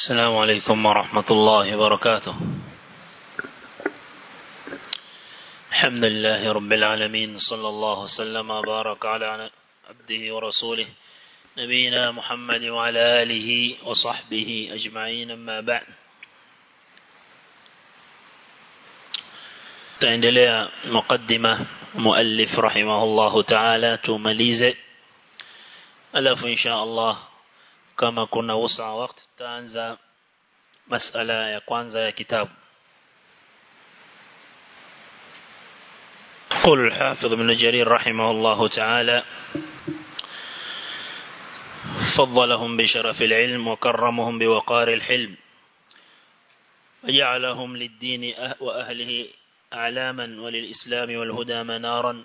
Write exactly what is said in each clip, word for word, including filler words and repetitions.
السلام عليكم ورحمة الله وبركاته. الحمد لله رب العالمين، صلى الله وسلم وبارك على عبده ورسوله نبينا محمد وعلى آله وصحبه أجمعين، أما بعد. تندلع مقدمة مؤلف رحمه الله تعالى تمليز ألف إن شاء الله. كما كنا وسع وقت تانزا مسألة يا كwanza يا كتاب. قل الحافظ ابن جرير رحمه الله تعالى: فضلهم بشرف العلم وكرمهم بوقار الحلم وجعلهم للدين وأهله أعلاما وللإسلام والهدى منارا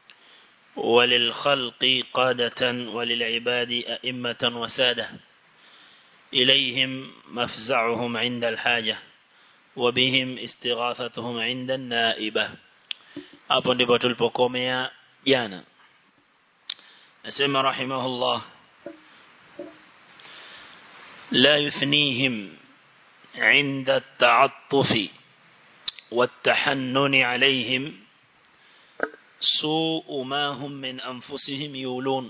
وللخلق قادة وللعباد أئمة وسادة إليهم مفزعهم عند الحاجة وبهم استغاثتهم عند النائبة. Hapo ndipo tulipokomea jana. Asema rahimahullah: لا يثنيهم عند التعطف والتحنن عليهم سوء ما هم من أنفسهم يولون.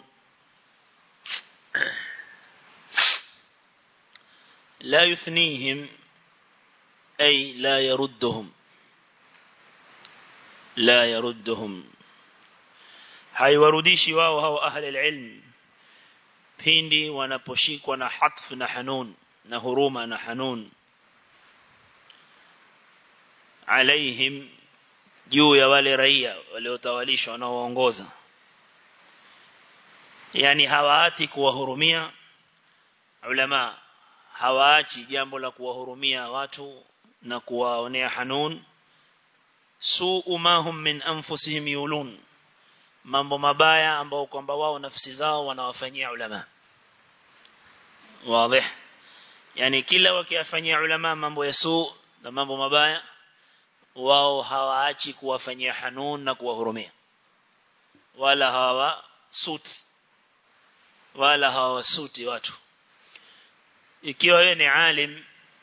لا يثنيهم أي لا يردهم، لا يردهم haiwarudishi wao hao ahli alilm pindi wanaposhikwa na hatf na hanun na huruma na hanun alaihim, juu ya wale raia waliotawalishwa wanaoongoza. Yani hawaati kuwahurumia ulama, hawaachi jambo la kuwahurumia watu na kuwaonea hanun. Suu ma hum min anfusihim yulun, mambo mabaya ambao kwamba wao nafsi zao wanawafanyia ulama. Wazi? Yani kila wakiyafanyia ulama mambo ya suu na mambo mabaya, wao hawaachi kuwafanyia hanun na kuwahurumia, wala hawa suti wala hawa suti watu. Ikiwa wewe ni alim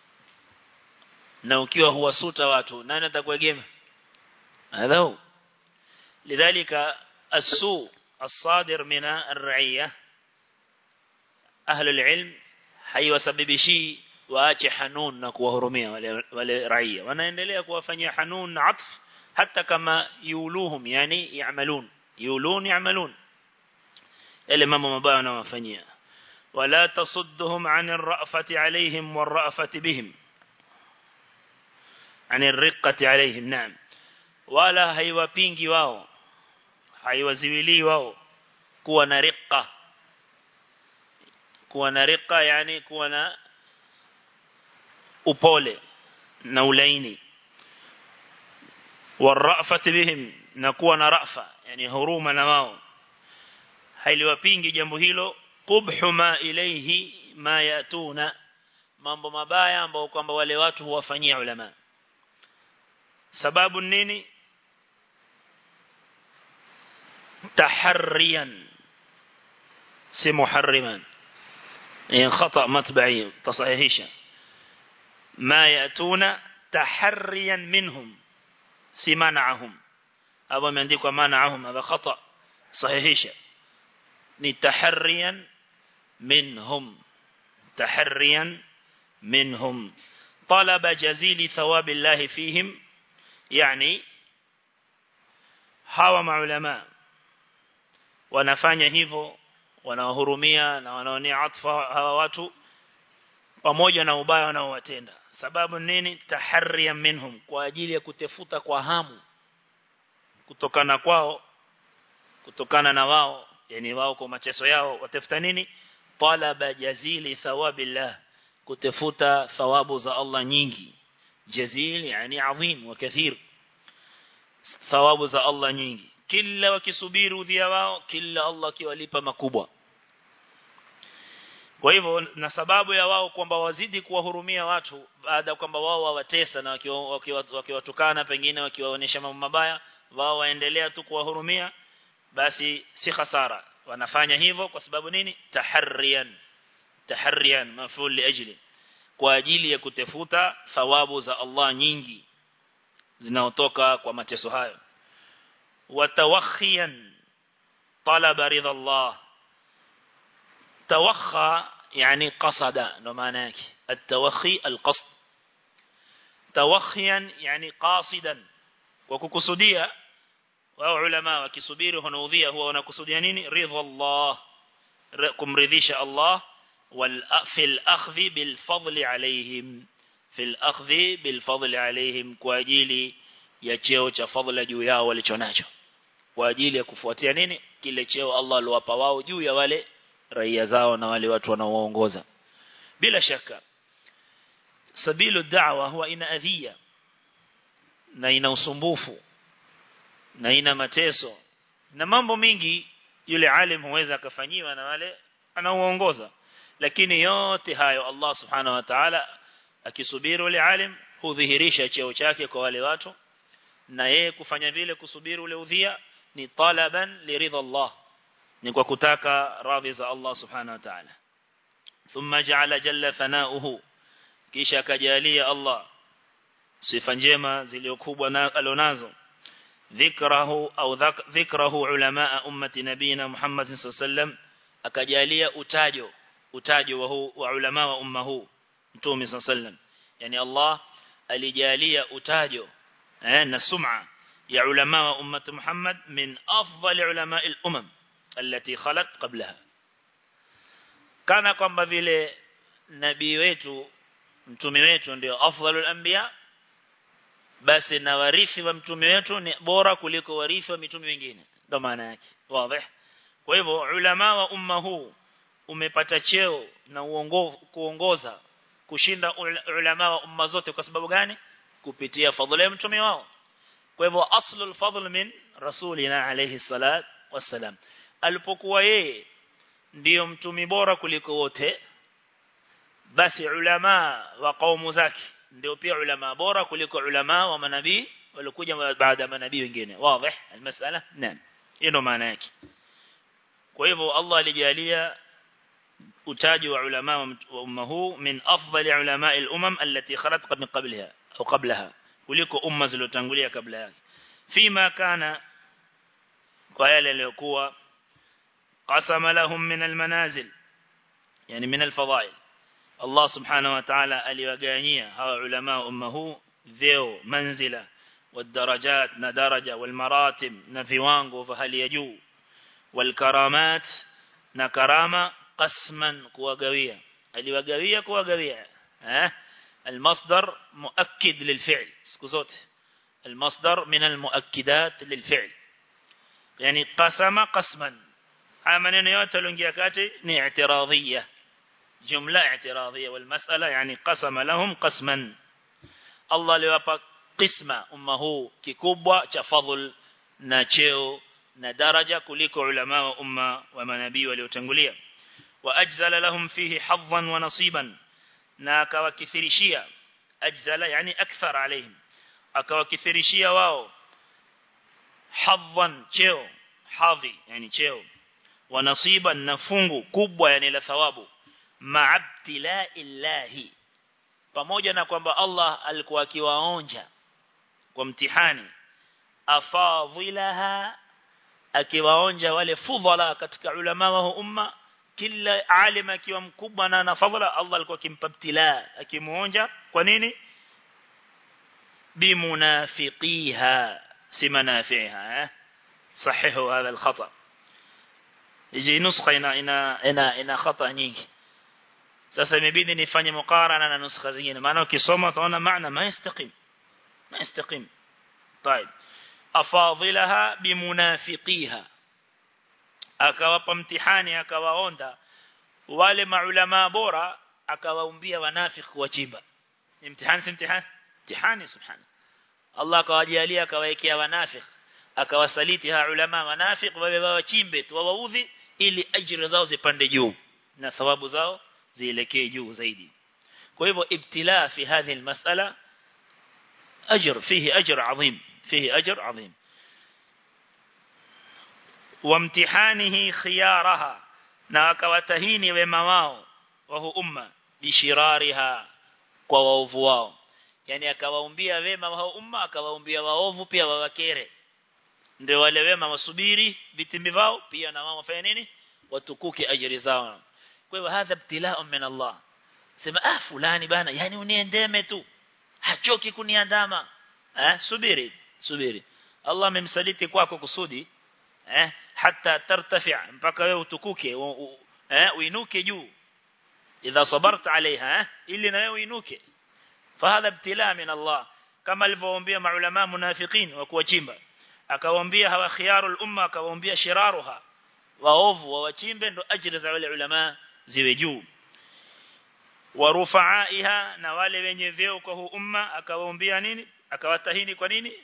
na ukiwa huwasuta watu, nani atakuegema? هذا لذلك السوء الصادر من الرعية أهل العلم haiwasabibishi waache hanun na kuwahurumia wale wale raia. Wanaendelea kuwafanyia hanun na atf hata kama yuluhum, yani yaamalun yulun yaamalun ile mambo mabaya wanawafanyia. Wala tasudduhum anir ra'fati alayhim warra'fati bihim, anir riqqati alayhim. Naam, wala haiwapingi wao, haiwaziwili wao kuwa na riqqa. Kuwa na riqqa yani kuwa na upole na ulaini. Warra'fati bihim, na kuwa na rafa yani huruma na wao, hailiwapingi jambo hilo. Qubhu ma ilayhi ma yatuna, mambo mabaya ambao kwamba wale watu huwafanyia ulama. Sababu nini? تحريا سي محرما، يعني خطأ مطبعي تصحيحيشا. ما يأتون تحريا منهم سي منعهم، أبا من ديكوا منعهم، هذا خطأ صحيحيشا. نتحريا منهم، تحريا منهم طلب جزيل ثواب الله فيهم، يعني hawa maulama wanafanya hivyo, wanawahurumia na wanaonea atfa hawa watu pamoja na ubaya wanaowatenda. Sababu nini? Taharriyan minhum, kwa ajili ya kutefuta kwa hamu kutokana kwao, kutokana na wao, yani wao kwa machezo yao watafuta nini? Talaba jazili thawabillah, kutefuta thawabu za Allah nyingi. Jazil yani adhim wa kathir, thawabu za Allah nyingi. Kila wakisubiri udhia wao, kila Allah kiwalipa makubwa. Kwa hivyo na sababu ya wao kwamba wazidi kuwahurumia watu baada kwamba wao wawatesa na wakiwatukana, pengine wakiwaonesha mambo mabaya, wao waendelea tu kuwahurumia, basi si khasara. Wanafanya hivyo kwa sababu nini? Taharriyan, taharriyan maf'ul li ajli. kwa ajili ya kutafuta thawabu za Allah nyingi zinaotoka kwa mateso hayo. Watawakhiyan talaba ridha Allah. Tawakha yani qasada ndo maana yake. At-tawakhi al-qasd. Tawakhiyan yani qasidan, kwa kukusudia. Wao ulama wakisubiri hunaudhia huwa wanakusudia nini? Ridha Allah, kumridhisha Allah. wal fil akhdhi bil fadli alayhim, fil akhdhi bil fadli alayhim, kwa ajili ya cheo cha fadhila juu yao walichonacho, kwa ajili ya kufuatia nini? Kile cheo Allah aliwapa wao juu ya wale raia zao na wale watu wanaowaongoza. Bila shaka sabilu da'wa huwa ina adhiya na ina usumbufu na ina mateso na mambo mingi yule alim huweza akafanyiwa na wale anaoongoza, lakini yote hayo Allah subhanahu wa ta'ala akisubiri ule alim hudhihirisha cheo chake kwa wale watu, na yeye kufanya vile kusubiri ule udhia ni talaban liridha Allah, ni kwa kutaka radhi za Allah subhanahu wa ta'ala. Thumma ja'ala jalla thanauhu, kisha akajalia Allah sifa njema zilizokubwa na alonazo. Dhikrahu au dhikrahu ulama ummati nabina Muhammad sallallahu alaihi wasallam, akajalia utajo utajo wa huu wa ulama wa umma huu mtume sallallahu alaihi wasallam. Yani Allah alijalia utajo eh na sum'a ya ulama wa ummati Muhammad min afdal ulama al-umam التي خلت قبلها. kana kwamba vile nabii wetu mtume wetu ndio afdalul anbiya, basi na warithi wa mtume wetu ni bora kuliko warithi wa mitume wengine, ndo maana yake. Wazi? Kwa hivyo ulama wa umma huu umepata cheo na uongofu kuongoza kushinda ulama wa umma zote. Kwa sababu gani? Kupitia fadhila ya mtume wao. Kwa hivyo aslul fadhl min rasulina alayhi salat wassalam. Alipokuwa yeye ndio mtume bora kuliko wote, basi ulama wa kaumu zake ndio pia ulama bora kuliko ulama wa manabii walikuja baada ya manabii wengine. Wazi almasala? Naam, hiyo ndo maana yake. Kwa hivyo Allah alijalia utaji wa ulama wa umma huu min afdali ulama al-umam allati khalat min qablha au qablaha, kuliko umma zilizotangulia kabla yake. Fima kana, kwa yale yaliyokuwa qasama lahum min al-manazil, yani min al-fadail. Allah subhanahu wa ta'ala aliwagawanyia hawa ulama wa umma huu vyeo, manzila والدرجات na daraja, والمراتب na viwango vya hali ya juu, والكرامات na karama, qasman kuwagawia, aliwagawia kuwagawia. eh المصدر مؤكد للفعل siku zote, المصدر من المؤكدات للفعل, yani qasama qasman. haya maneno yote yalioingia kati ni i'tiradhiyya, jumla i'tiradhiyya. والمسألة يعني قسم لهم قسما. Allah aliwapa qisma umma huu kikubwa cha fadhil na cheo na daraja kuliko ulama wa umma wa manabii waliotangulia. Wa ajzala lahum fihi hadhan wa nasiban, na akawakithirishia. Ajzala yani akthar alayhim, akawakithirishia wao hadhan cheo, hadhi yani cheo, wa nasiban na fungu kubwa yani la thawabu. Ma'abtila illahi, pamoja na kwamba Allah alikuwa akiwaonja kwa mtihani. Afadhilaha, akiwaonja wale fudhala katika ulama wa umma. Kila alim akiwa mkubwa na ana fadhila, Allah alikuwa akimpa ibtila, akimuonja. Kwa nini? Bimunafiqiha, si manafiha. eh sahihu hadha alkhata. Hii nuskha ina ina ina, ina khata nyingi. Sasa imebidi nifanye mukarana na nuskha zingine, maana ukisoma utaona maana ma yastaqim ma yastaqim. طيب afadhilaha bimunafiqiha, akawapa mtihani, akawaonda wale maulama bora, akawaumbia wanafiki kuwachimba. Ni mtihani, si mtihani? Mtihani. Subhana Allah akawajalia, akawaekea wanafiki, akawasaliti ha ulama wanafiki wale wawachimbe tu, waudhi, ili ajira zao zipande juu na thawabu zao zielekee juu zaidi. Kwa hivyo ibtila fi hadhihi almas'ala ajr, fihi ajr adhim, fihi ajr adhim. Wamtihanihi khiyaraha, na akawatahini wema wao wa umma bishirariha, kwa waovu wao. Yani akawaumbia wema wa umma, akawaumbia waovu pia wawakere. Ndio wale wema wasubiri vitimbi vao, pia na wao wafanye nini? Watukuke ajiri zao. Kwa hivyo hadha ibtila'un min Allah. Sema ah fulani bana, yani uniendeme tu. Hachoki kuniandama. Eh, subiri, subiri. Allah amemsaliti kwako kusudi, eh, hata tartafi' mpaka wewe utukuke, eh, uinuke juu. Idha sabarta alaiha, eh, ili na wewe uinuke. Fahadha ibtila' min Allah. Kama alivyoombea maulama munafiqin wa kuwachimba. Akawaambia hawa khiyarul umma, akawaambia shiraruha. Waovu wawachimbe ndo ajira za wale ulama ziwe juu. Warufa'aiha, na wale wenye vyeo kwa huu umma akawaambia nini? Akawatahini kwa nini?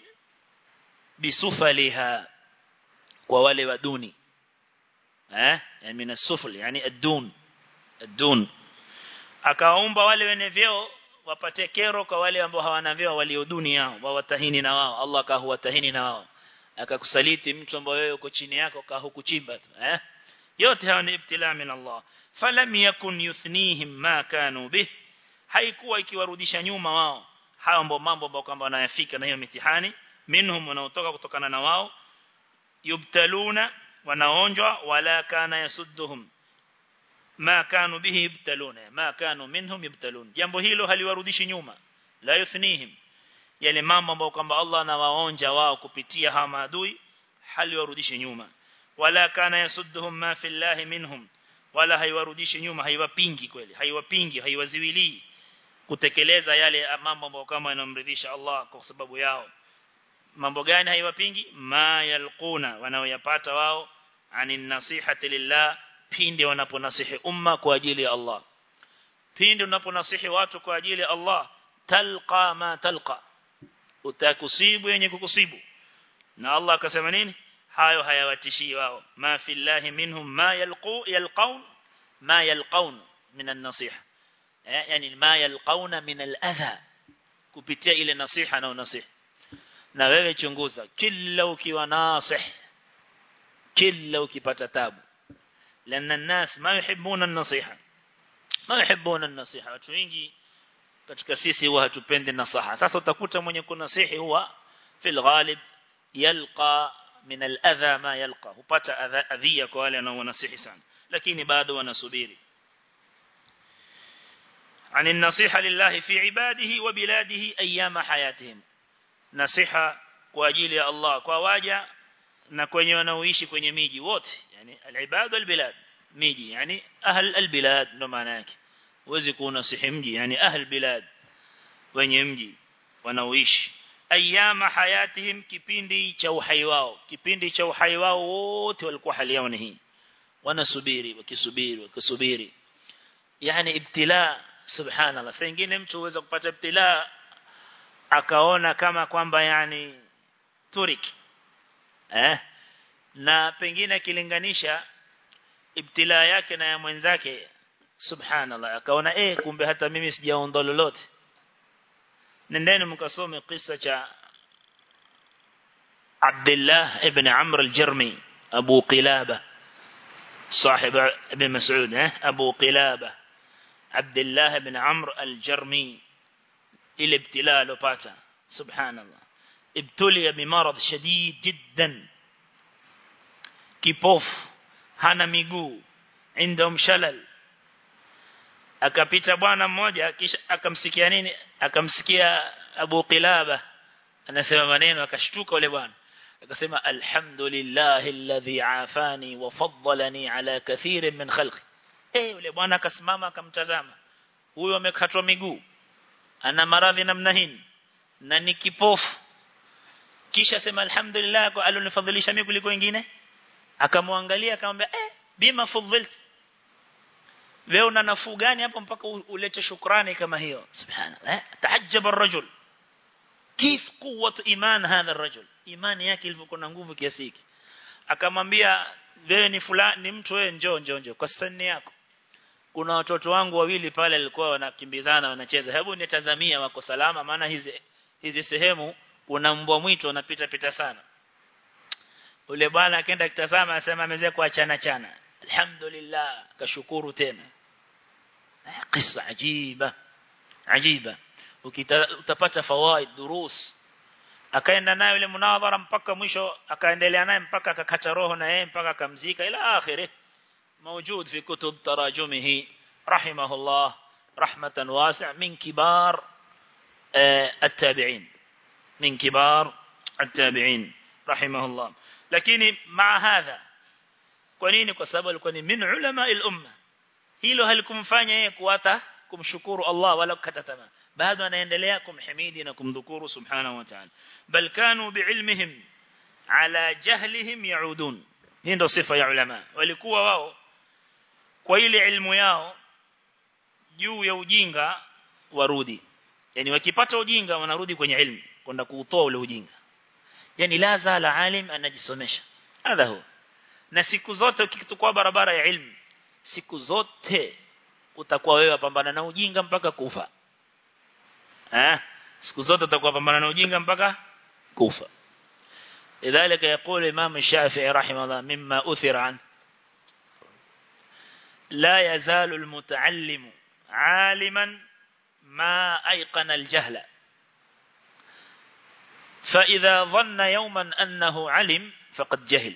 Bisufaliha, kwa wale waduni. Eh, yani min as-sufl, yani ad-dun. Ad-dun. Akawaumba wale wenye vyeo wapate kero kwa wale ambao hawana vyeo, walio duni yao, wawatahini na wao. Allah kahuwatahini na wao. Akakusaliti mtu ambaye wewe uko chini yako kahukuchimba tu, eh? Yote hayo ni ibtila min Allah. Falam yakun yuthnihim ma kanu bih, haikuwa ikiwarudisha nyuma wao hao ambao mambo ambao kwamba wanayafika na hiyo mitihani. Minhum, wanaotoka kutokana na wao. Yubtaluna, wanaonjwa. Wala kana yasudduhum ma kanu bihi yubtaluna, ma kanu minhum yubtalun. Jambo hilo haliwarudishi nyuma. La yuthnihim, yale mambo ambao kwamba Allah anawaonja wao kupitia hawa maadui, haliwarudishi nyuma. Wala kana yasudduhum ma fi Allah minhum, wala haiwarudishi nyuma, haiwapingi kweli, haiwapingi, haiwaziwili kutekeleza yale mambo ambayo kama yanamridhisha Allah kwa sababu yao. Mambo gani haiwapingi? Ma yalquna, wanaoyapata wao anin nasihati lillah, pindi wanaponasihi umma kwa ajili ya Allah. Pindi unaponasihi watu kwa ajili ya Allah, talqa ma talqa, utakusibu yenye kukusibu. Na Allah akasema nini? Hayo hayawatishi wao. Ma fillahi minhum ma yalqu yalqaun ma yalqaun min an-nasiha, eh, yani ma yalqauna min al-adha, kupitia ile nasiha na unasihi. Na wewe chunguza, kila ukiwa nasih, kila ukipata tabu, lana الناس ما يحبون النصيحه ما يحبون النصيحه. Watu wengi katika sisi huwa hatupendi nasaha. Sasa utakuta mwenye kunasihi huwa fil ghalib yalqa min al-adha ma yalqa, hupata adhiya kwa wale wanaonasihi sana, lakini bado wanasubiri. عن النصيحة لله في عباده وبلاده أيام حياتهم, nasiha kwa ajili ya Allah kwa waja na kwenye wanaoishi kwenye miji wote, yani al-ibad wal-bilad, miji yani ahl al-bilad ndo maana yake. Uweze kunasihi mji, yani ahl bilad, wenye mji wanaoishi. Ayyama hayatihim, kipindi cha uhai wao, kipindi cha uhai wao wote walikuwa hali yao ni hii, wanasubiri, wakisubiri, wakisubiri. Yani ibtila, subhanallah. Saa nyingine mtu huweza kupata ibtila akaona kama kwamba yani turik, eh, na pengine kilinganisha ibtila yake na ya mwenzake, subhanallah, akaona eh kumbe hata mimi sijaondoa lolote. Nendeni mkasome kisa cha Abdullah ibn Amr al-Jarmi, Abu Qilaba, صاحب ابن مسعود, eh, Abu Qilaba, Abdullah ibn Amr al-Jarmi. ile ibtila alopata, subhanallah, ibtulia bimarad shadid jiddan, kipofu, hana miguu, indom shalal. Akapita bwana mmoja, kisha akamsikia nini? Akamsikia Abu Qilaba anasema maneno, akashtuka yule bwana, akasema alhamdulillahi alladhi afani wa faddalani ala kathirin min khalqi. Eh, yule bwana akasimama akamtazama, huyo amekatwa miguu, ana maradhi namna hii na ni kipofu, kisha sema alhamdulillah kwa alionifadhilisha mimi kuliko wengine. Akamwangalia akamwambia eh, bima fadhilta, wewe una nafuu gani hapo mpaka ulete shukrani kama hiyo? Subhanallah, taajjaba ar-rajul kif quwwat iman hadha ar-rajul, imani yake ilivyokuwa na nguvu kiasi hiki. Akamwambia wewe ni fulani, ni mtu, wewe njoo njoo njoo kwa sanni yako, kuna watoto wangu wawili pale walikuwa wanakimbizana wanacheza, hebu nitazamia wako salama, maana hizi hizi sehemu kuna mbwa mwitu wanapita pita sana. Ule bwana akaenda kitazama, asema ameweza kuachana chana, alhamdulillah, kashukuru tena. Kisa ajiba, ajiba utapata fawaid durus akaenda naye yule munadhara mpaka mwisho akaendelea naye mpaka akakata roho na yeye mpaka akamzika ila akhiri موجود في كتب تراجمه رحمه الله رحمة واسعة من كبار التابعين من كبار التابعين رحمه الله لكن مع هذا kwanini kwa sababu alikuwa ni min ulama al-umma hilo halikumfanya yeye kuata kumshukuru Allah wala kukata tamaa bado anaendelea kumhimidi na kumdhukuru subhanahu wa ta'ala bal kanu biilmihim ala jahlihim yaudun hii ndio sifa ya ulama walikuwa wao kwa ile ilmu yao juu ya ujinga warudi yani wakipata ujinga wanarudi kwenye ilmu kwenda kuutoa ule ujinga yani la zala alim anajisomesha hadha huwa na siku zote ukitukua barabara ya ilmu siku zote utakuwa wewe pambana na ujinga mpaka kufa eh siku zote utakuwa pambana na ujinga mpaka kufa lidhalika يقول امام الشافعي رحمه الله مما اثر عنه لا يزال المتعلم عالما ما ايقن الجهل فاذا ظن يوما انه علم فقد جهل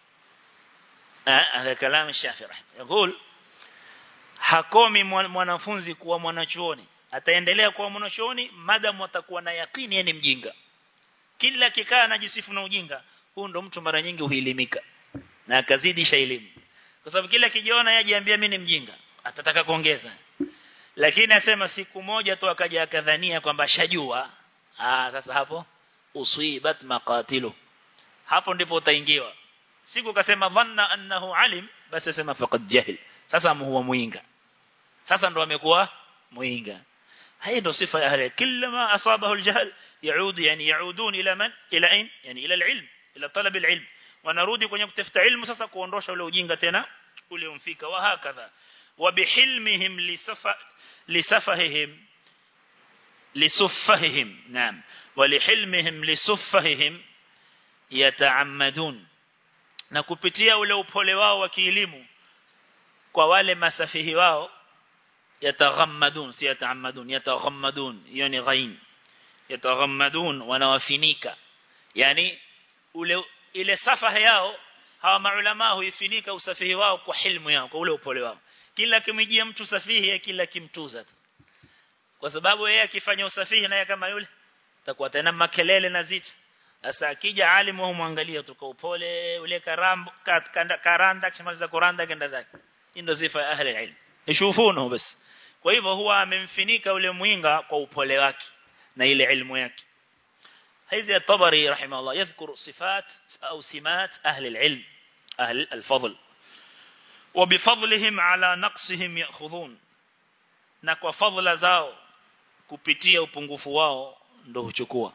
هذا كلام الشافعي يقول hakomi mwanafunzi kuwa mwanachuoni ataendelea kuwa mwanachuoni madamu atakuwa na yakini yeye ni mjinga kila kikaa anajisifu na ujinga huyo ndo mtu mara nyingi uhilimika na akazidisha elimu kwa sababu kila kijiona yajiambia mimi ni mjinga atataka kuongeza lakini asema siku moja tu akaja akadhania kwamba shajua ah sasa hapo usibat maqatilu hapo ndipo utaingiwa siku kasema dhanna annahu alim basi sema faqad jahil sasa huwa muinga sasa ndo amekuwa muinga hii ndo sifa ya ahli kila ma asabahu aljahl yaud yani yaudun ila man ila ain yani ila alilm ila talab alilm wanarudi kwenye kutafuta ilmu sasa kuondosha ule ujinga tena ule umfika wa hakadha wa bihilmihim lisafa lisafahihim lisuffahihim naam wa lihilmihim lisuffahihim yata'ammadun na kupitia ule upole wao wa kielimu kwa wale masafihi wao yataghammadun si yata'ammadun yataghammadun hiyo ni ghain yataghammadun wanawafinika yani ule ile safaha yao hawa maulama huifinika usafihi wao kwa hilmu yao kwa ule upole wao kila kimjia mtu safihi kila kimtuza kwa sababu yeye akifanya usafihi naye kama yule atakuwa tena makelele na zita sasa akija alimu humwangalia tu kwa upole ule karambo karanda akimaliza kuranda kenda zake ndio sifa ya ahli ilm ishufuno basi kwa hivyo huwa amemfinika ule muinga kwa upole wake na ile ilmu yake hizi at-Tabari rahimahullah yadhkuru sifat au simat ahli al-ilm ahli al-fadl وبفضلهم على نقصهم ياخذون na kwa fadhila zao kupitia upungufu wao ndio huchukua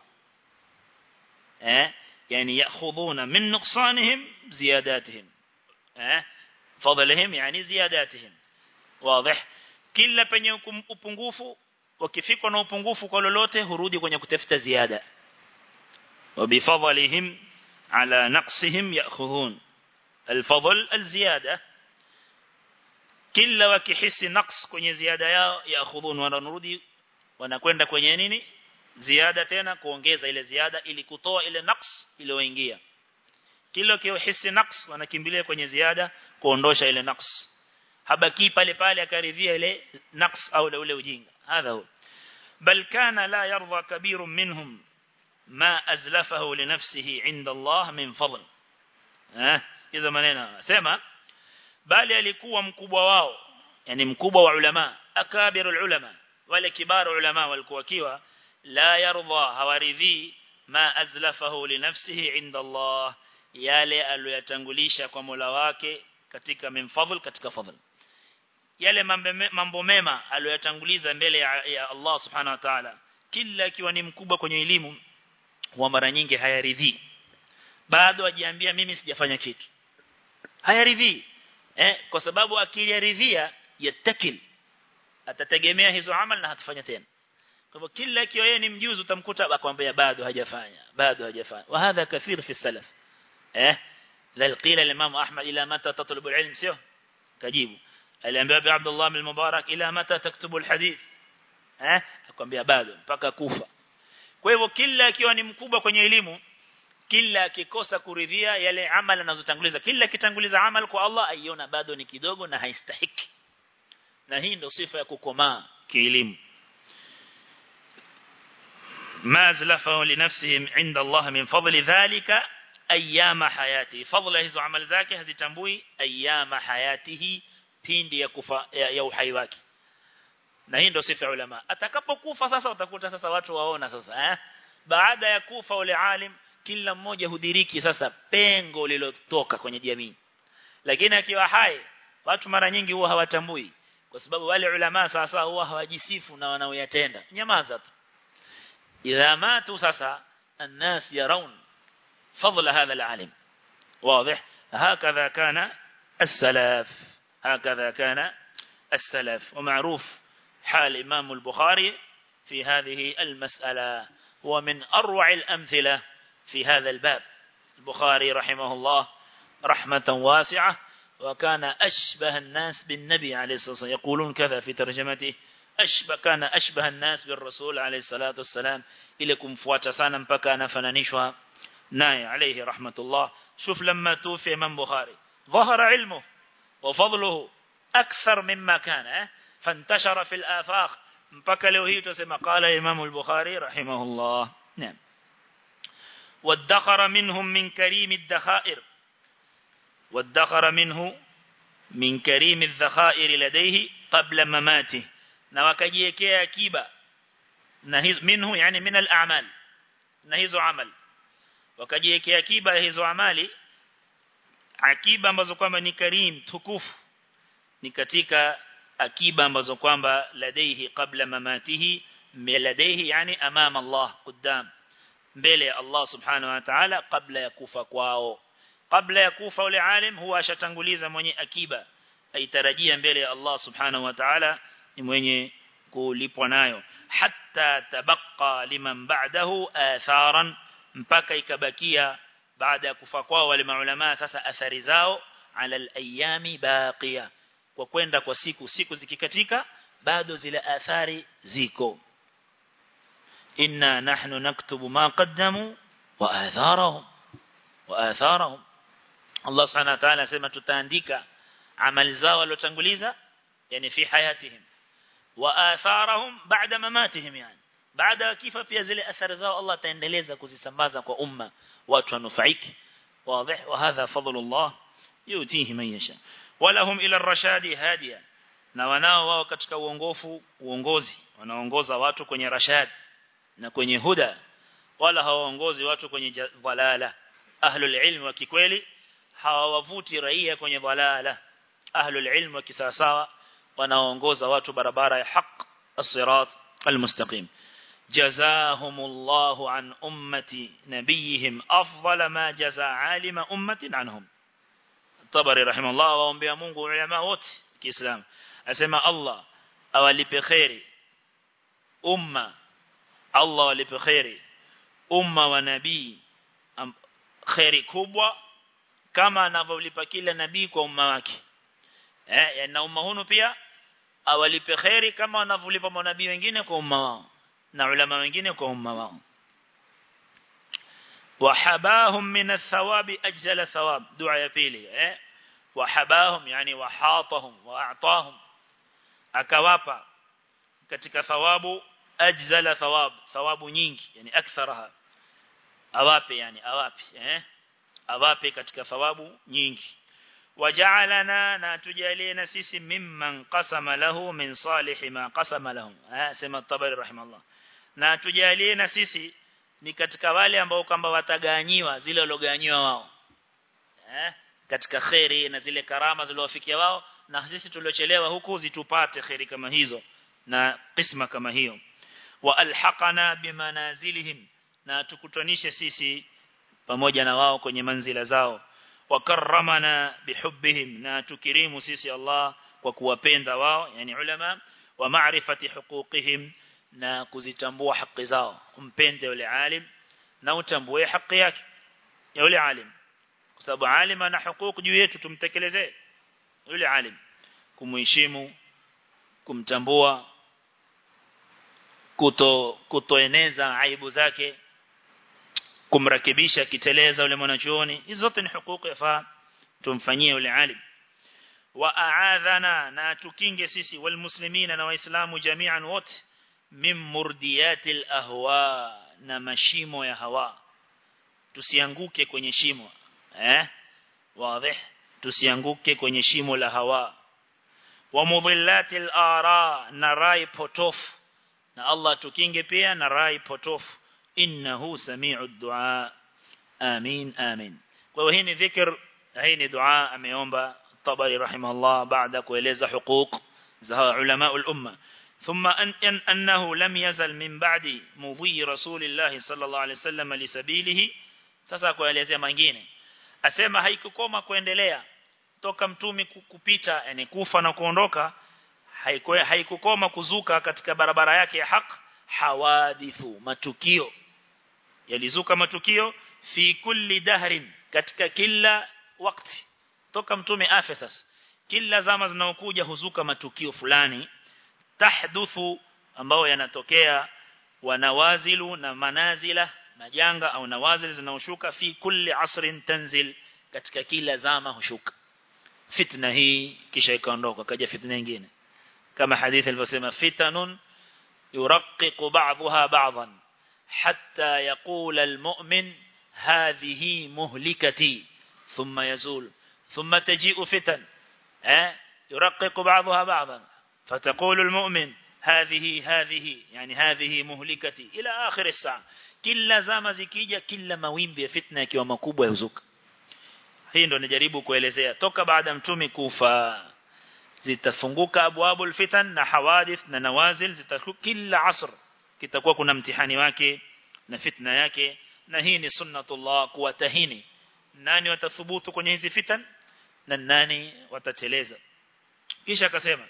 eh yani yaakhuduna min nuqsanihim ziyadatihim eh fadlihim yani ziyadatihim wazi kila penye upungufu wakifikwa na upungufu kwa lolote hurudi kwenye kutafuta ziada وبفضلهم على نقصهم ياخذون الفضل الزياده kila wakihisi naqs kwenye ziada yao yaakhudhun wanarudi wanakwenda kwenye nini ziada tena kuongeza ile ziada ili kutoa ile naqs iliyoingia kila wakihisi naqs wanakimbilia kwenye ziada kuondosha ile naqs habaki pale pale akaridhia ile naqs au ule ujinga hadha huwa bal kana la yarda kabirun minhum ma azlafahu li nafsihi inda Allah min fadl eh hizo maneno sema bali alikuwa mkubwa wao yani mkubwa wa ulama akabirul ulama wale kibaru ulama walikuwa kiwa la yarda hawaridhi ma azlafahu li nafsihi inda Allah yale aliyotangulisha kwa Mola wake katika minfadhl katika fadhl yale mambo mema aliyotanguliza mbele ya, ya Allah subhanahu wa ta'ala kila akiwa ni mkubwa kwenye elimu wa mara nyingi hayaridhi bado ajiambia mimi sijafanya kitu hayaridhi eh kwa sababu akiliridhia yatakil atategemea hizo amali na hatafanya tena kwa hivyo kila akiwa yeye ni mjuzi utamkuta akwambia bado hajafanya bado hajafanya wa hadha kathir fi salaf eh zal qila al-imam Ahmad ila mata tatlubu al-ilm sio kajibu aliambia bi Abdullah bin Mubarak ila mata taktubu al-hadith eh akwambia bado mpaka kufa. Kwa hivyo kila akiwa ni mkubwa kwenye elimu, kila akikosa kuridhia yale amali anazotanguliza, kila kitanguliza amal kwa Allah aiona bado ni kidogo na haistahiki. Na hii ndio sifa ya kukomaa kielimu. ما زلفه لنفسه عند الله من فضل ذلك أيام حياته. فضل hizo amali zake hazitambui أيام حياته, pindi ya kufa ya uhai wake. Na hii ndio sifa ya ulama. Atakapokufa sasa utakuta sasa watu waona sasa eh baada ya kufa ule alim kila mmoja hudiriki sasa pengo lilotoka kwenye jamii. Lakini akiwa hai watu mara nyingi huwa hawatambui, kwa sababu wale ulama sasa huwa hawajisifu na wanaoyatenda. Nyamaza tu. إذا ماتوا ساسا الناس يرون فضل هذا العالم. واضح؟ هكذا كان السلف، هكذا كان السلف. ومعروف حال إمام البخاري في هذه المسألة، ومن أروع الأمثلة في هذا الباب. البخاري رحمه الله رحمة واسعة، وكان أشبه الناس بالنبي عليه الصلاة والسلام. يقولون كذا في ترجمته: أشبه كان أشبه الناس بالرسول عليه الصلاة والسلام، إليكم فواتا سانا مبكا نفنانيشها ناي عليه رحمة الله. شوف لما توفي من بخاري ظهر علمه وفضله أكثر مما كان، فانتشر في الآفاق مبكا لوهي تسمى. قال إمام البخاري رحمه الله: نعم. وادخر منهم من كريم الدخائر، وادخر منه من كريم الذخائر لديه قبل مماته. na wakajiwekea akiba na hizo minhu, yani min al-a'mal, na hizo amal wakajiwekea akiba hizo amali, akiba ambazo kwamba ni karim tukufu, ni katika akiba ambazo kwamba ladaihi qabla mamatihi, ladaihi yani amama Allah, qudam, mbele ya Allah subhanahu wa ta'ala, kabla ya kufa kwao. Kabla ya kufa ule alim huwa ashatanguliza mwenye akiba, aitarajia mbele ya Allah subhanahu wa ta'ala ni mwenye kulipwa nayo. Hatta tabaqa liman ba'dahu atharan, mpaka ikabakia baada ya kufa kwao wale maulama sasa athari zao ala al-ayami baqiya, kwa kwenda kwa siku siku zikikatika bado zile athari ziko. Inna nahnu naktubu ma qaddamu wa atharahum wa atharahum. Allah subhanahu wa ta'ala sema tutaandika amali zao waliotanguliza, yani fi hayatihim, wa atharahum ba'da mamatihim, yani baada kifa pia zile athari zao Allah ataendeleza kuzisambaza kwa umma, watu wanufaiki. Wazi. Wa hadha fadlullah yutihi man yasha. Walahum ila ar-rashadi hadiya, na wanao wao katika uongofu, uongozi wanaongoza watu kwenye rashad na kwenye huda, wala hawaongozi watu kwenye dhalala. Ahlul ilm wa kikweli hawawavuti raia kwenye dhalala. Ahlul ilm wa kisawasawa wanaongoza watu barabara ya haq, as-sirat al-mustaqim. Jazahumullahu an ummati nabiyihim afdala ma jazaa alima ummatin anhum. Tabari rahimahullah waombea Mungu ulama wote Kiislamu, asema Allah awalipe khairi umma, Allah awalipe khairi umma wa nabii khairi kubwa kama anavyolipa kila nabii kwa umma wake. Eh, na umma huno pia awalipe khairi kama wanavyolipa manabii wengine kwa umma wao na ulama wengine kwa umma wao. Wahabahum min athawabi ajzala thawab, dua ya pili. Eh, wahabahum yani wahatahum wa a'tahum, akawapa katika thawabu ajzala thawab, thawabu nyingi, yani aktharaha, awape yani awape eh awape katika thawabu nyingi. Waja'alana, na tujalie na sisi mimman qasama lahu min salihi ma qasama lahum. Ah, sema Tabari rahimahullah, na tujalie na sisi ni katika wale ambao kwamba wataganyiwa zile walioganyiwa wao eh katika khairi na zile karama zilizowafikia wao, na sisi tuliochelewa huku zitupate khairi kama hizo na qisma kama hiyo. Wa alhaqana bimanazilihim, na tukutanishe sisi pamoja na wao kwenye manzila zao. Wa karramana bihubbihim, na tukirimu sisi Allah kwa kuwapenda wao, yani ulama. Wa ma'rifati huquqihim, na kuzitambua haki zao. Umpende yule alim na utambue haki yake ya yule alim, kwa sababu alim ana hukuku juu yetu, tumtekelezee yule alim, kumheshimu, kumtambua, kuto kutoeneza aibu zake kumrakibisha kiteleza yule mwanachuoni hizo zote ni hukuku yafaa tumfanyie yule alim wa a'adhana na tukinge sisi wal muslimina na waislamu jami'an wote min murdiyatil ahwa na mashimo ya hawa tusianguke kwenye shimo eh wazi tusianguke kwenye shimo la hawa wa mudhillatil ara na rai potofu na Allah tukinge pia na rai potofu innahu sami'ud du'a amin amin kwa hiyo hii ni dhikr hii ni dua ameomba Tabari rahimahullah baada kueleza huquq za ulama al-umma thumma an annahu lam yazal min ba'di mudhi rasulillah sallallahu alayhi wasallam li sabilihi sasa kuelezea mengine asema haikukoma kuendelea toka mtumi kupita yani kufa na kuondoka haikukoma kuzuka katika barabara yake ya haki hawadithu matukio yalizuka matukio fi kulli dahrin katika kila wakati toka mtume afe sasa kila zama zinaokuja huzuka matukio fulani tahduthu ambao yanatokea wanawazilu na manazila majanga au nawazil zinaoshuka fi kulli asrin tanzil katika kila zama hushuka fitna hii kisha ikaondoka kaja fitna nyingine kama hadithi alivyosema fitanun yuraqqiqu ba'daha ba'dhan hatta yaqula almu'min hadhihi muhlikati thumma yazul ثم تجيء فتن اه يرقق بعضها بعضا فتقول المؤمن هذه هذه يعني هذه مهلكتي الى اخر الساعه kila zama zikija kila mawimbi ya fitna yakiwa makubwa yazuka hii ndo najaribu kuelezea toka baada mtume kufa zitafunguka abwabul fitan na hawadith na nawazil zitakuwa kila asr kitakuwa kuna mtihani wake na fitna yake na hii ni sunnatullah kuwatahini nani watathubutu kwenye hizi fitan na nani watateleza kisha akasema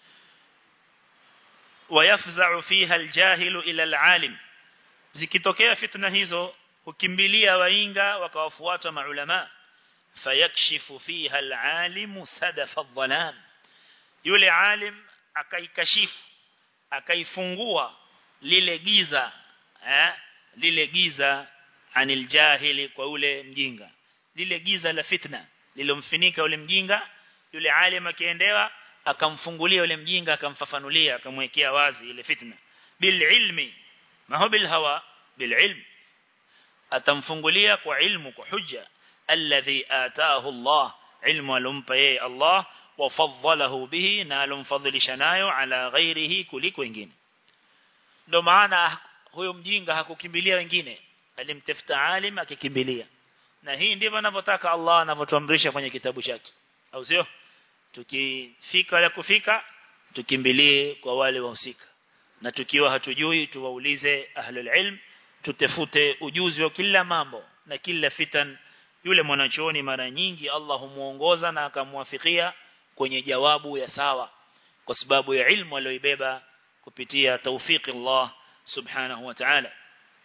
wayafza'u fiha aljahilu ila alalim zikitokea fitna hizo hukimbilia wainga wakawafuata maulama fayakshifu fiha alalimu sadafa adh-dhalam yule alim akaikashifu akaifungua lile giza eh lile giza anil jahili kwa ule mjinga lile giza la fitna lilomfinika yule mjinga yule alim akiendewa akamfungulia yule mjinga akamfafanulia akamwekea wazi ile fitna bil ilmi ma huwa bil hawa bil ilm atamfungulia kwa ilmu kwa hujja alladhi ataahu Allah ilmu alumpa yeye Allah wa faddalahu bihi na alumfadhilisha nayo ala ghairihi kuliko wengine ndio maana huyo mjinga hakukimbilia wengine alimtafuta alim akikimbilia na hii ndivyo anavyotaka Allah anavyotuamrisha kwenye kitabu chake au sio tukifika la kufika tukimbilie kwa wale wahusika na tukiwa hatujui tuwaulize ahlul ilm tutafute ujuzi wa kila mambo na kila fitan yule mwanachuoni mara nyingi Allah humuongoza na akamwafikia kwenye jawabu ya sawa kwa sababu ya ilmu aliyoibeba kupitia tawfiki Allah subhanahu wa ta'ala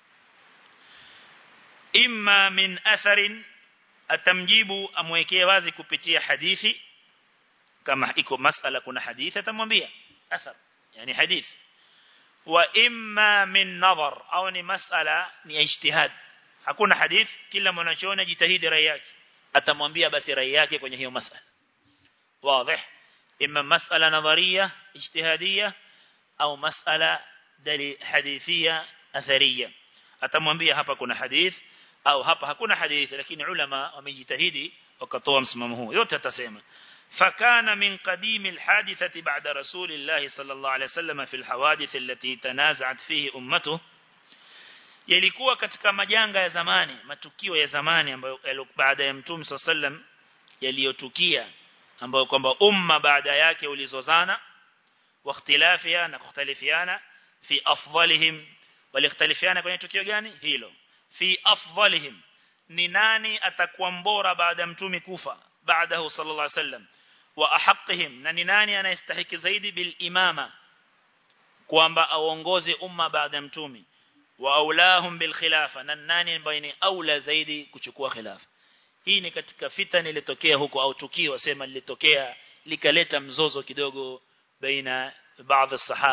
imma min atharin atamjibu amwekee wazi kupitia hadithi kama iko masala kuna hadithi atamwambia athar yani hadithi wa imma min nadhar au ni masala ni ijtihad hakuna hadith kila mwanachuoni jitahidi rai yake atamwambia basi rai yake kwenye hiyo masala wazi imma masala nadharia ijtihadia au masala dalil hadithia atharia atamwambia hapa kuna hadith au hapa hakuna hadith lakini ulama wamejitahidi wakatoa msimamo huu yote atasema فكان من قديم الحادثة بعد رسول الله صلى الله عليه وسلم في الحوادث التي تنازعت فيه أمته yalikuwa katika majanga ya zamani matukio ya zamani ambayo baada ya mtume sallam yaliyotukia ambayo kwamba umma baada yake ulizozana wa ikhtilafiana na kukhtalifiana fi afdalihim waliختلفiana kwenye tukio gani hilo fi afdalihim ni nani atakuwa mbora baada ya mtume kufa baadahu sallallahu alaihi wasallam wa ahaqqihim na ni nani anayestahiki zaidi bil imama kwamba aongoze umma baada ya mtume wa aulahum bil khilafa na nani ambaye ni aula zaidi kuchukua khilafa hii ni katika fitani ilitokea huko au tukio wasema lilitokea likaleta mzozo kidogo baina baadhi ya sahaba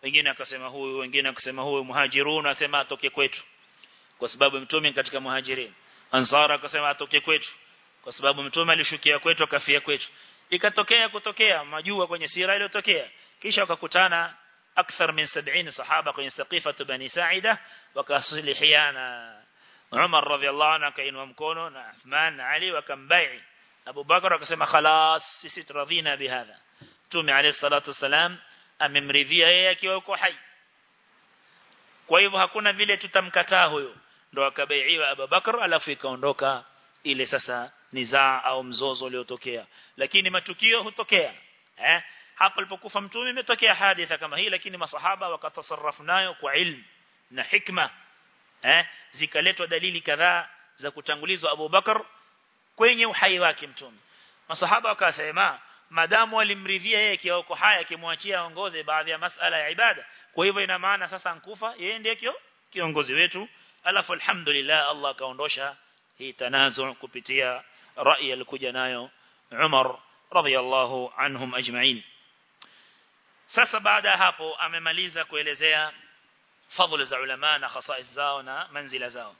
wengine akasema huyu wengine akasema huyu muhajirun asema atoke kwetu kwa sababu mtume katika muhajirin ansara akasema atoke kwetu kwa sababu mtume alishukia kwetu akafia kwetu ikatokea kutokea majua kwenye sira iliyotokea kisha wakakutana akthar min sabini sahaba kwenye saqifatu bani sa'ida wakasilihiana Umar radhiyallahu anhu akainua mkono na Uthman na Ali wakambai Abu Bakar akasema khalas sisi turadhina bihadha Mtume alayhi salatu wasalam amemridhia yeye akiwa yuko hai kwa hivyo hakuna vile tutamkataa huyo ndo akabaiiwa Abu Bakar alafu ikaondoka ile sasa nizaa au mzozo uliotokea lakini matukio hutokea eh hapo alipokufa mtume imetokea haditha kama hii lakini masahaba wakatasarrafu nayo kwa ilmu na hikma eh zikaletwa dalili kadhaa za kutangulizwa Abu Bakar kwenye uhai wake mtume masahaba wakasema madamu walimridhia yeye kioko haya akimwachia aongoze baadhi ya masala ya ibada kwa hivyo ina maana sasa nkufa yeye ndiye kio kiongozi wetu alafu alhamdulillah Allah kaondosha hii tanazu kupitia rai alikuja nayo Umar radhiyallahu anhum ajma'in sasa baada hapo amemaliza kuelezea fadhila za ulama na khasais zao na manzila zao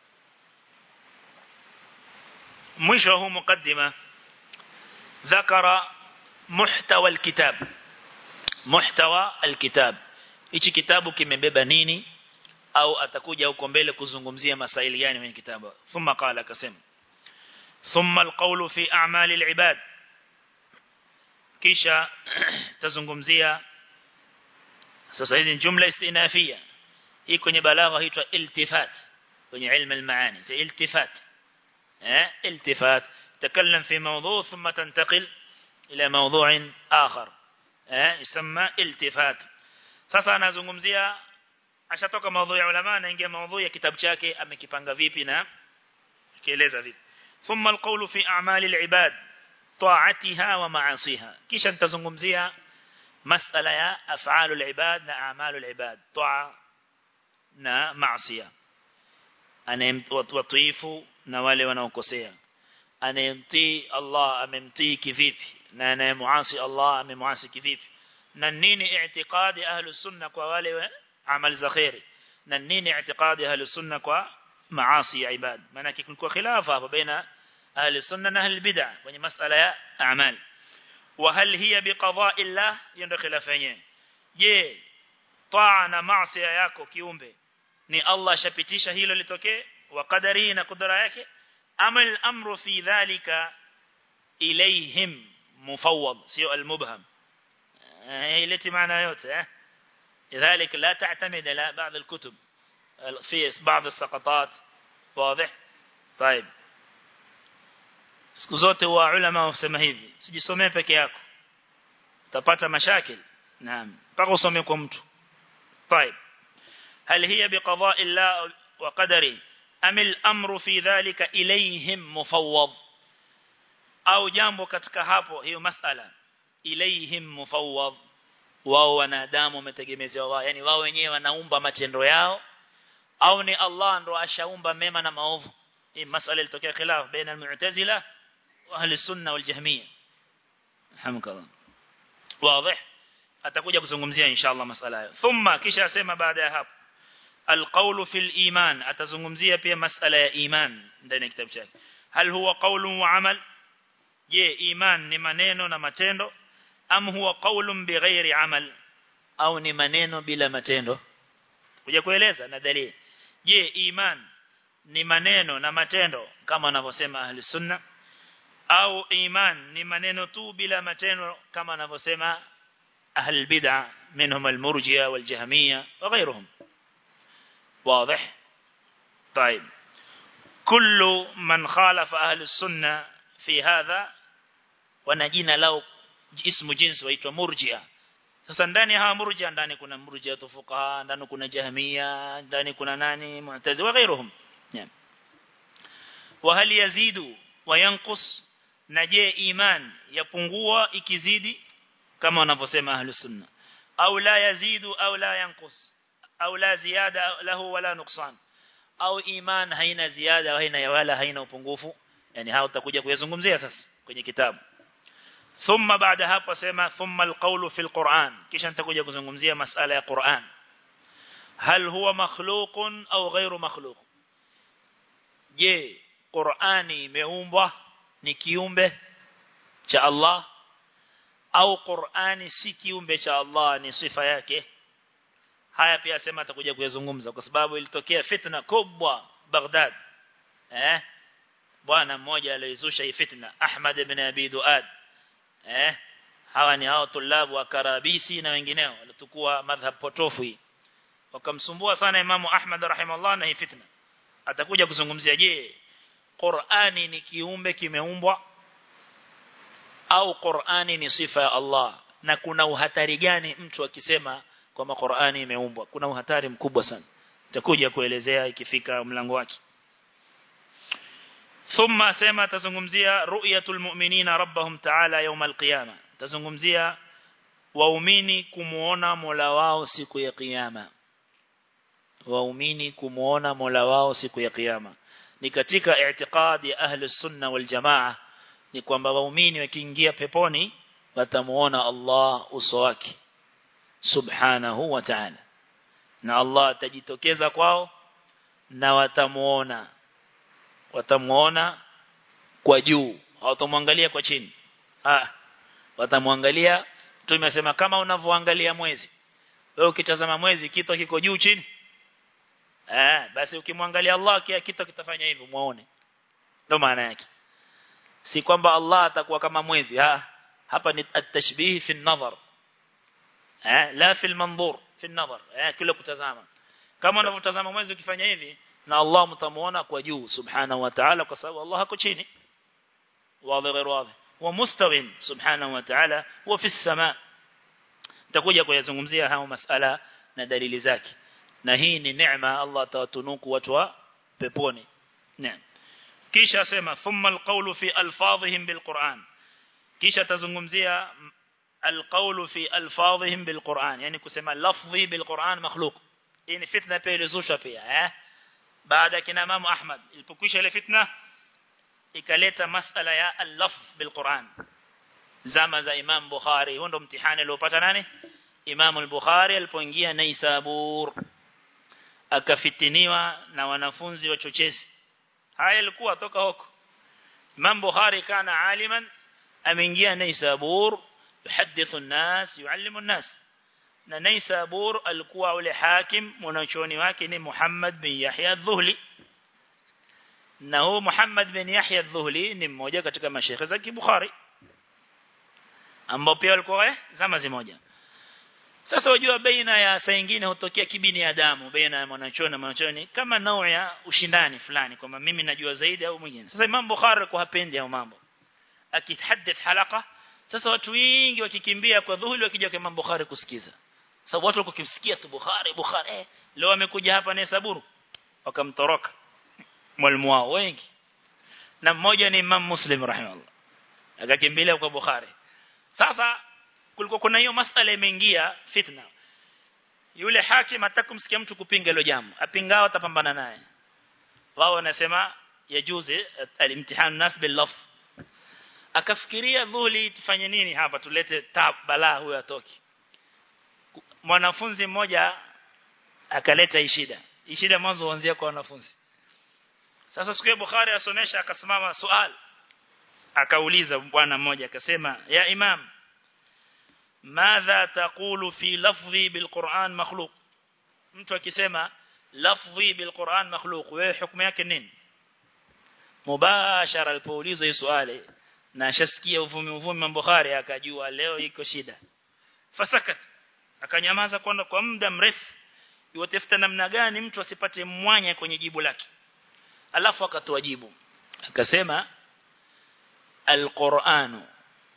mwisho huu mukaddima ذكر محتوى الكتاب محتوى الكتاب hichi kitabu kimebeba nini au atakuja huko mbele kuzungumzia masaili gani kwenye kitabu thumma qala akasema thumma alqawlu fi a'mal alibad kisha tazungumzia sasa hizi jumla istinafia hii kwenye balagha huitwa iltifat kwenye ilmu almaani si iltifat eh iltifat تكلم في موضوع ثم تنتقل إلى موضوع آخر eh يسمى التفات sasa anazungumzia ashatoka maudhui ya ulama na ingia maudhui ya kitabu chake amekipanga vipi na kieleza vipi thumma alqawlu fi a'mali alibad ta'atiha wa ma'asiha kisha nitazungumzia masala ya af'alu alibad na a'malu alibad ta'a na ma'asiya anayemtiifu na wale wanaokosea anayemtii Allah amemtii kivipi na anayemuasi Allah amemuasi kivipi na nini i'tiqadi ahli sunna kwa wale amal za khairi na nini i'tiqadi ahli sunna kwa maasi ya ibad maana kulikuwa khilafa hapo baina ahli sunna na ahli bid'ah kwenye masala ya a'mal wa hal hiya biqada'i Allah ndio khilafa yenyewe je taa na maasi yako kiumbe ni Allah shapitisha hilo litokee wa qadari na kudra yake أما الأمر في ذلك إليهم مفوض سيء المبهم هي التي معنى يوت لذلك لا تعتمد على بعض الكتب في بعض السقطات واضح طيب siku zote wa ulama wasema hivi sijisomee peke yako utapata mashakil naam mpaka usome kwa mtu طيب هل هي بقضاء الله وقدره أم الأمر في ذلك إليهم مفوض أو جambo katika hapo hiyo masala إليهم مفوض wao wanadamu wametegemezewa wao yani wao wenyewe wanaumba matendo yao au ni Allah ndo ashaumba mema na maovu hii masala ilitokea khilaf baina al-mu'tazila wa ahli sunna wal jahmiyya hamkallah wazi atakuja kuzungumzia inshallah masala hayo thumma kisha asema baada ya hapo القول في الإيمان أتزungumzia pia masala ya iman ndani ya kitabu chake hal huwa qawlun wa amal je iman ni maneno na matendo am huwa qawlun bighairi amal au ni maneno bila matendo kuja kueleza na dalili je iman ni maneno na matendo kama wanavyosema ahli sunna au iman ni maneno tu bila matendo kama wanavyosema ahli bid'ah minhum al-murji'a wal jahmiyya wa ghayruhum واضح طيب كل من خالف أهل السنة في هذا ونجينا له اسم جنس ويتwa murji'a sasa ndani hawa murji'a ndani kuna murji'a tufuqaha ndani kuna jahmiya ndani kuna nani mu'tazila wa ghayruhum wa hal yazidu wa yanqus naje iman yapungua ikizidi kama wanavyosema ahli sunna au la yazidu au la yanqus au la ziada lahu wala nuqsan au iman haina ziada haina wala haina upungufu yani hao utakuja kuyazungumzia sasa kwenye kitabu thumma baada hapo sema thumma alqawlu fil Qur'an kisha nitakuja kuzungumzia masala ya Qur'an hal huwa makhluqun au ghairu makhluq je Qur'ani imeumbwa ni kiumbe cha Allah au Qur'ani si kiumbe cha Allah ni sifa yake haya pia sema atakuja kuyazungumza kwa sababu ilitokea fitna kubwa Baghdad eh bwana mmoja aliyezusha hii fitna Ahmad ibn Abi Duad eh hawa ni hao tulabu wa Karabisi na wengineo waliotukua madhhab potofu hii wakamsumbua sana Imamu Ahmad rahimahullah na hii fitna atakuja kuzungumzia je Qur'ani ni kiumbe kimeumbwa au Qur'ani ni sifa ya Allah na kuna uhatari gani mtu akisema kwamba Qur'ani imeumbwa kuna uhatari mkubwa sana nitakuja kuelezea ikifika mlango wake thumma sema tazungumzia ru'yatul mu'minina rabbahum ta'ala yawm al-qiyamah tazungumzia waumini kumuona Mola wao siku ya kiyama waumini kumuona Mola wao siku ya kiyama ni katika i'tiqadi ya ahli sunna wal jamaa ni kwamba waumini wakiingia peponi watamuona Allah uso wake subhanahu wa ta'ala na Allah atajitokeza kwao na watamuona watamuona kwa juu hawatamwangalia kwa chini ah watamwangalia tumesema kama unavyoangalia mwezi wewe ukitazama mwezi kitu kiko juu chini eh basi ukimwangalia Allah kia kitu kitafanya hivyo muone ndio maana yake si kwamba Allah atakuwa kama mwezi ha hapa ni at-tashbih fi an-nazar eh la fi al-manzur fi an-nazar eh kila kutazama kama unavyotazama mwezi ukifanya hivi na Allah mtamuona kwa juu subhanahu wa ta'ala kwa sababu Allah hako chini wazi غير wazi wa mustawin subhanahu wa ta'ala wa fi as-sama takuja kuyazungumzia hao masala na dalili zake na hii ni neema Allah atawatunuku watu wa peponi naam kisha sema thumma alqawlu fi alfadhihim bilquran kisha tazungumzia alqawlu fi alfadhihim bilquran yani kusema lafzi bilquran makhluq hii ni fitna pia ilizusha pia eh baada kina Imam Ahmad ilipokwisha ile fitna ikaleta masala ya al-lafz bilquran zama za Imam Bukhari huo ndo mtihani aliopata nani Imam al-Bukhari alipoingia Naisabur akafitiniwa na wanafunzi wachochezi haya ilikuwa toka huko Imam Bukhari kana aliman ameingia Naisabur yuhadithu an-nas yuallimu an-nas na Naisabur alikuwa ule hakim mwanachuoni wake ni Muhammad bin Yahya adh-Dhuhli na huyo Muhammad bin Yahya adh-Dhuhli ni mmoja katika mashaikh za Bukhari ambao pia walikuwa zama zimoja sasa wajua baina ya saa nyingine hutokea kibini ya damu baina ya mwanachuoni na mwanachuoni kama nao ya ushindani fulani kwamba mimi najua zaidi au mwingine sasa Imam Bukhari alikuwa hapendi hayo mambo akihadith halaka sasa watu wengi wakikimbia kwa Dhuhli wakija kwa Imam Bukhari kusikiza sababu watu wakimsikia tu Bukhari Bukhari eh, leo amekuja hapa na Saburu wakamtoroka mwalimu wao wengi na mmoja ni Imam Muslim rahimahullah akakimbilia kwa Bukhari sasa kulikuwa kuna hiyo masala imeingia fitna yule hakim atakumsikia mtu kupinga hilo jambo apingao atapambana naye wao wanasema yajuzi alimtihan nas bil laf akafikiria Dhuhli tufanye nini hapa tulete tab balaa huyo atoki mwanafunzi mmoja akaleta ishida ishida mwanzo huanzia kwa wanafunzi sasa siku ya Bukhari asomesha akasimama swali akauliza bwana mmoja akasema ya imam madha taqulu fi lafzi bilquran makhluq mtu akisema lafzi bilquran makhluq wewe hukumu yake nini mubashara alipouliza hii swali na ashasikia uvumi uvumi wa Bukhari akajua leo iko shida fasakat akanyamaza kwa kwa muda mrefu yotafuta namna gani mtu asipate mwanya kwenye jibu lake alafu akatoa jibu akasema alquranu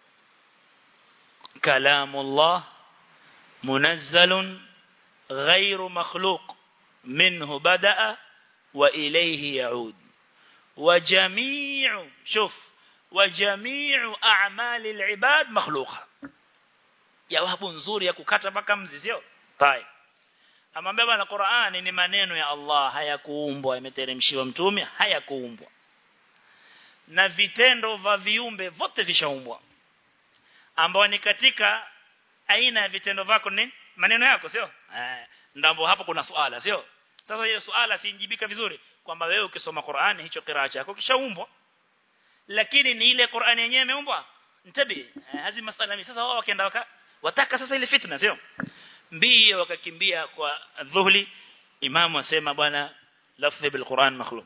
kalamullah munazzalun ghayru makhluq minhu badaa wa ilayhi yaud wa jami'u shuf wa jami'u a'mali al-ibad makhluqa jawabu nzuri ya kukata mpaka mzizi sio tai amwambia bwana Qur'ani ni maneno ya Allah hayakuumbwa imeteremshiwa mtume hayakuumbwa na vitendo vya viumbe vote vishaumbwa ambao ni katika aina ya vitendo vyako ni maneno yako sio eh ndio hapo kuna swala sio sasa hiyo swala siinjibika vizuri kwamba wewe ukisoma Qur'ani hicho qiraa chako kishaumbwa lakini ni ile Qur'ani yenyewe imeumbwa ntabi hizi masala mimi sasa wao wakaenda waka, wataka sasa ile fitna sio mbio wakakimbia kwa dhuhli imamu asema bwana lafzi bil Qur'an makhluq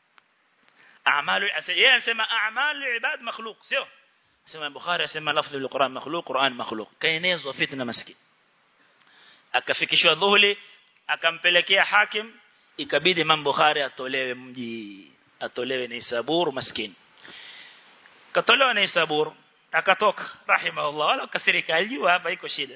a'malu yeye anasema a'malu ibad makhluq sio sema Bukhari asema lafzi bil Qur'an makhluq Qur'an makhluq kaenezwa fitna maskini akafikishwa dhuhli akampelekea hakim ikabidi Imam Bukhari atolewe mji atolewe na Isabur maskini katolewa na Isabur akatoka rahimahullah wala kasirika alijua hapa iko shida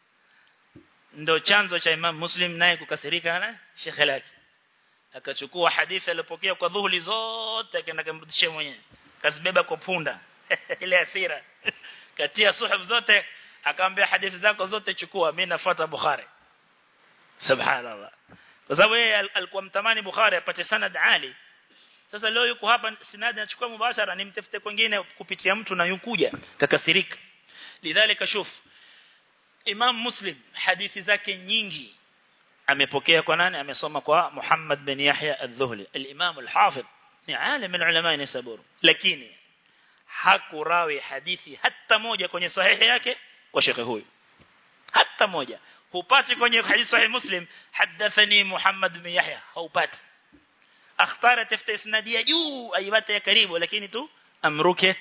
ndo chanzo cha Imam Muslim naye kukasirika na Sheikh lake akachukua hadithi alipokea kwa dhuhuli zote akaenda kumrudishia mwenyewe kasibeba kwa punda ile hasira katia suhuf zote akamwambia hadithi zako zote chukua mimi nafuata Bukhari subhanallah kwa sababu yeye alikuwa mtamani Bukhari apate sanad ali sasa leo yuko hapa sinadi anachukua mubashara nimtafute kwingine kupitia mtu na yukuja kakasirika lidhalika shuf Imam Muslim hadithi zake nyingi amepokea kwa nani amesoma kwa Muhammad bin Yahya al-Dhuhli al-Imam al-Hafidh ni alim min ulama ni Sabur lakini hakurawi hadithi hata moja kwenye sahihi yake kwa shekhe huyu hata moja hupati kwenye hadithi sahih Muslim hadathani Muhammad bin Yahya haupati akhtara tafta isnadia juu aibata ya karibu lakini tu amruke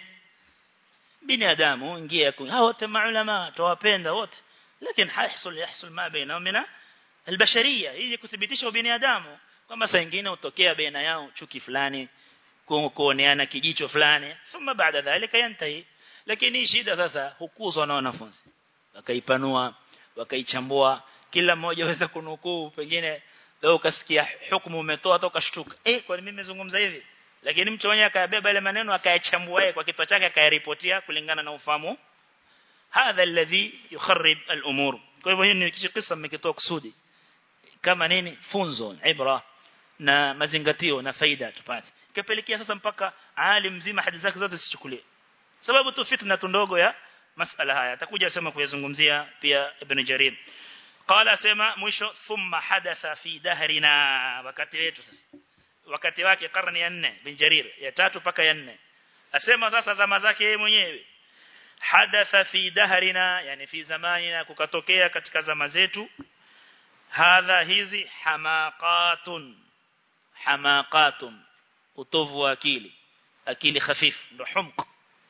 binadamu ingia hao wote maulama tuwapenda wote lakini haihsul yahsul ma baina mina albashariyya hii kuthibitisha binadamu kwamba saa nyingine utokea baina yao chuki fulani kuoneana kijicho fulani thumma baada dhalika yantahi lakini shida sasa hukuzwa na wanafunzi wakaipanua wakaichambua kila mmoja aweza kunukuu pengine leo ukasikia hukumu umetoa toka ukashtuka eh kwa nini mimi nimezungumza hivi lakini mtu mwenyewe akayabeba ile maneno akayachambua yeye kwa kichwa chake akayaripotia kulingana na ufahamu hadha alladhi yukharrib al-umur kwa hivyo hii ni kisa mmekitoa kusudi kama nini funzo ibra na mazingatio na faida tupate ikapelekea sasa mpaka alim mzima hadithi zake zote sichukulie sababu tu fitna ndogo ya masala haya atakuja sema kuyazungumzia pia Ibn Jarir qala sema mwisho thumma hadatha fi dahrina wakati wetu sasa wakati wake karne ya nne Ibn Jarir ya tatu paka ya nne asema sasa zama zake yeye mwenyewe hadatha fi dahrina yani fi zamanina kukatokea katika zama zetu hadha hizi hamaqatun hamaqatun utovu wa akili akili khafif ndo humq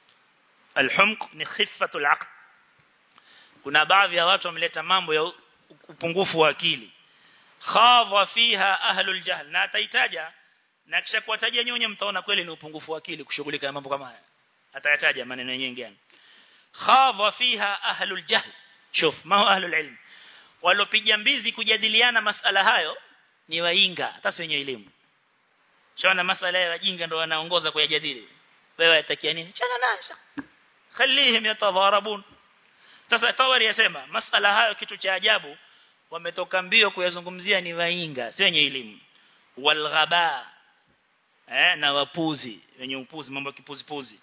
alhumq ni khifatul aql kuna baadhi ya watu wameleta mambo ya upungufu wa akili khadha fiha ahlul jahl na ataitaja na kisha kuwatajia nyinyi mtaona kweli ni upungufu wa akili kushughulika na mambo kama haya atayataja maneno yenyewe khadha fiha ahlul jahl shuf ma huwa ahlul ilm walopiga mbizi kujadiliana masala hayo ni wainga hata si wenye elimu shona masala ya wajinga ndio wanaongoza kuyajadili wewe atakia nini chana nasha khalihim yatadharabun sasa tawari yasema masala hayo kitu cha ajabu wametoka mbio kuyazungumzia ni wainga si wenye elimu walghaba eh na wapuzi wenye upuzi mambo kipuzi puzi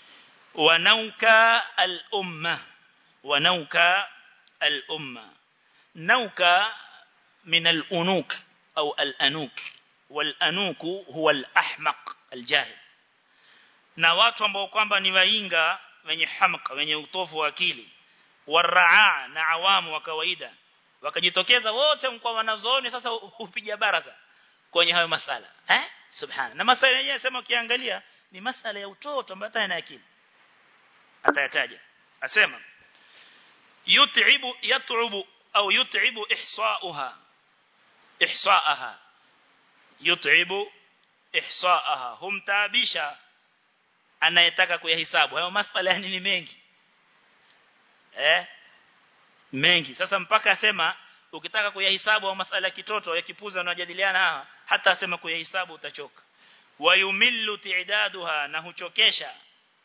wanauka al-umma wanauka al-umma nauka min al-unuk au al-anuk wal-anuk huwa al-ahmaq al-jahil na watu ambao kwamba ni wainga wenye hamqa wenye utofu wa akili waraa na awamu wa kawaida wakajitokeza wote mkwa wanazooni sasa upiga baraza kwenye hayo masala eh subhana na masala yenyewe sema ukiangalia ni masala ya utoto ambayo hata akili atayataja asema yut'ibu yat'ubu au yut'ibu ihsa'uha ihsa'aha yut'ibu ihsa'aha humtaabisha anayetaka kuyahesabu hayo masala ni mengi eh mengi sasa mpaka asema ukitaka kuyahesabu au masala kitoto yakipuza unajadiliana hata asema kuyahesabu utachoka wayumillu ti'daduha na huchokesha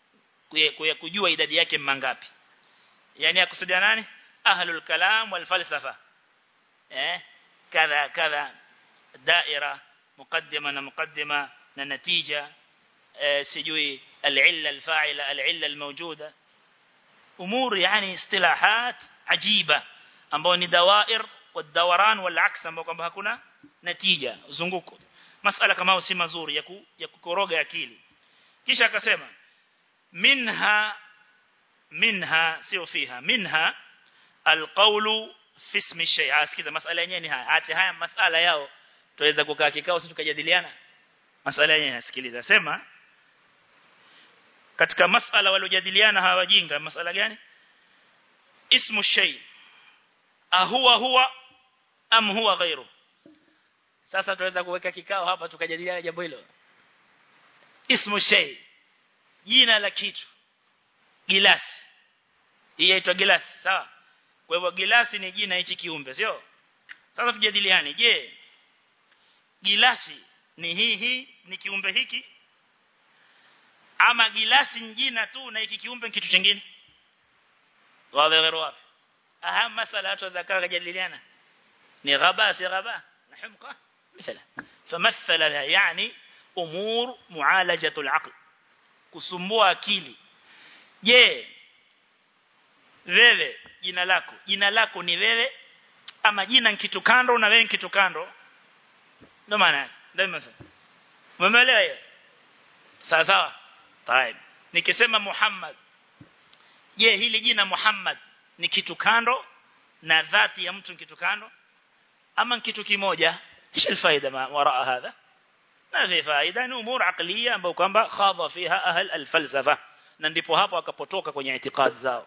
kujua idadi yake mangapi yani akusudia nani ahlul kalam wal falsafa eh kadha kadha daira muqaddima na muqaddima na natija sijui al-illa al-fa'ila al-illa al-mawjuda umur yani istilahat ajiba ambao ni dawair والدوران والعكس ambao kwamba hakuna natija uzunguko masala kama si mazuri ya ku, ya kukoroga akili kisha akasema minha minha sio fiha minha alqawlu fi ismi shay asikiza masala yenyewe ni haya acha haya masala yao tuweza kukaa kikao sisi tukajadiliana masala yenyewe asikiliza sema katika masala waliojadiliana hawa wajinga masala gani ismu shay ahuwa huwa am huwa ghairu sasa tuweza kuweka kikao hapa tukajadiliana jambo hilo ismu shay jina la kitu gilasi hii inaitwa gilasi sawa kwa hivyo gilasi ni jina hichi kiumbe sio sasa tujadiliane je gilasi ni hii hii ni kiumbe hiki ama gilasi ni jina tu na hiki kiumbe kitu kingine wazi ghairu wazi أهم مسألة تذكر جليلنا نغبا سغبا نحمقة مثلا فمثل لها يعني أمور معالجة العقل kusumbua akili je wewe jina lako jina lako ni wewe ama jina ni kitu kando na wewe ni kitu kando ndio maana ndio maana umeelewa hiyo sawa sawa طيب nikisema Muhammad je hili jina Muhammad ni kitu kando na dhati ya mtu kitu kando ama kitu kimoja ايش الفائده وراء هذا ما في فائده ni umur aqliya ambao kwamba khadha fiha ahl alfalsafa na ndipo hapo akapotoka kwenye itikad zao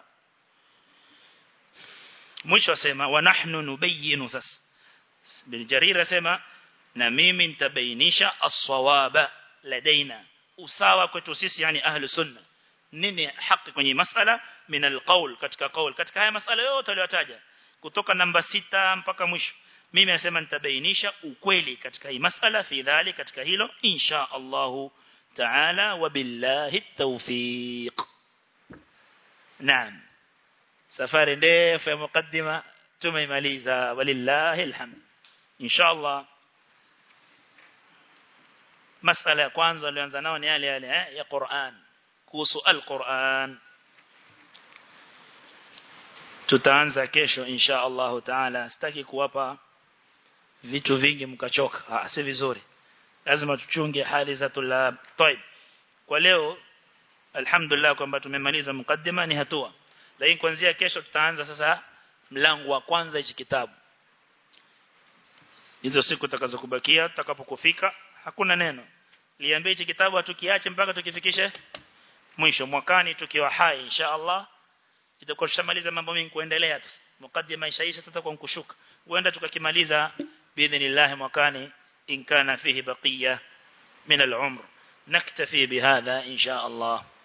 mwisho asema wa nahnu nubayyin sas bin jarir asema na mimi nitabainisha as-sawaba ladaina usawa kwetu sisi yani ahli sunna nini haki kwenye masala min alqaul katika qaul katika haya masala yote aliyotaja kutoka namba sita mpaka mwisho mimi nasema nitabainisha ukweli katika hii masala fi dhali katika hilo insha Allah taala wa billahi tawfiq naam safari ndefu ya mukaddima tumeimaliza walillahi alhamd insha Allah masala ya kwanza alianza nao ni yale yale eh, ya Qur'an kuhusu al-Qur'an tutaanza kesho insha Allah taala sitaki kuwapa vitu vingi mkachoka ah si vizuri lazima tuchunge hali za tulab طيب kwa leo alhamdulillah kwamba tumemaliza mukaddima ni hatua lakini kuanzia kesho tutaanza sasa mlango wa kwanza hichi kitabu hizo siku tutakazokubakia tutakapokufika hakuna neno liambie hichi kitabu hatukiache mpaka tukifikishe mwisho mwakani tukiwa hai insha Allah itakuwa tushamaliza mambo mengi kuendelea tu mukaddima ishaisha tutakuwa kushuka huenda tukakimaliza باذن mwakani in kana fihi baqiya min al-umr naktafi bihadha insha Allah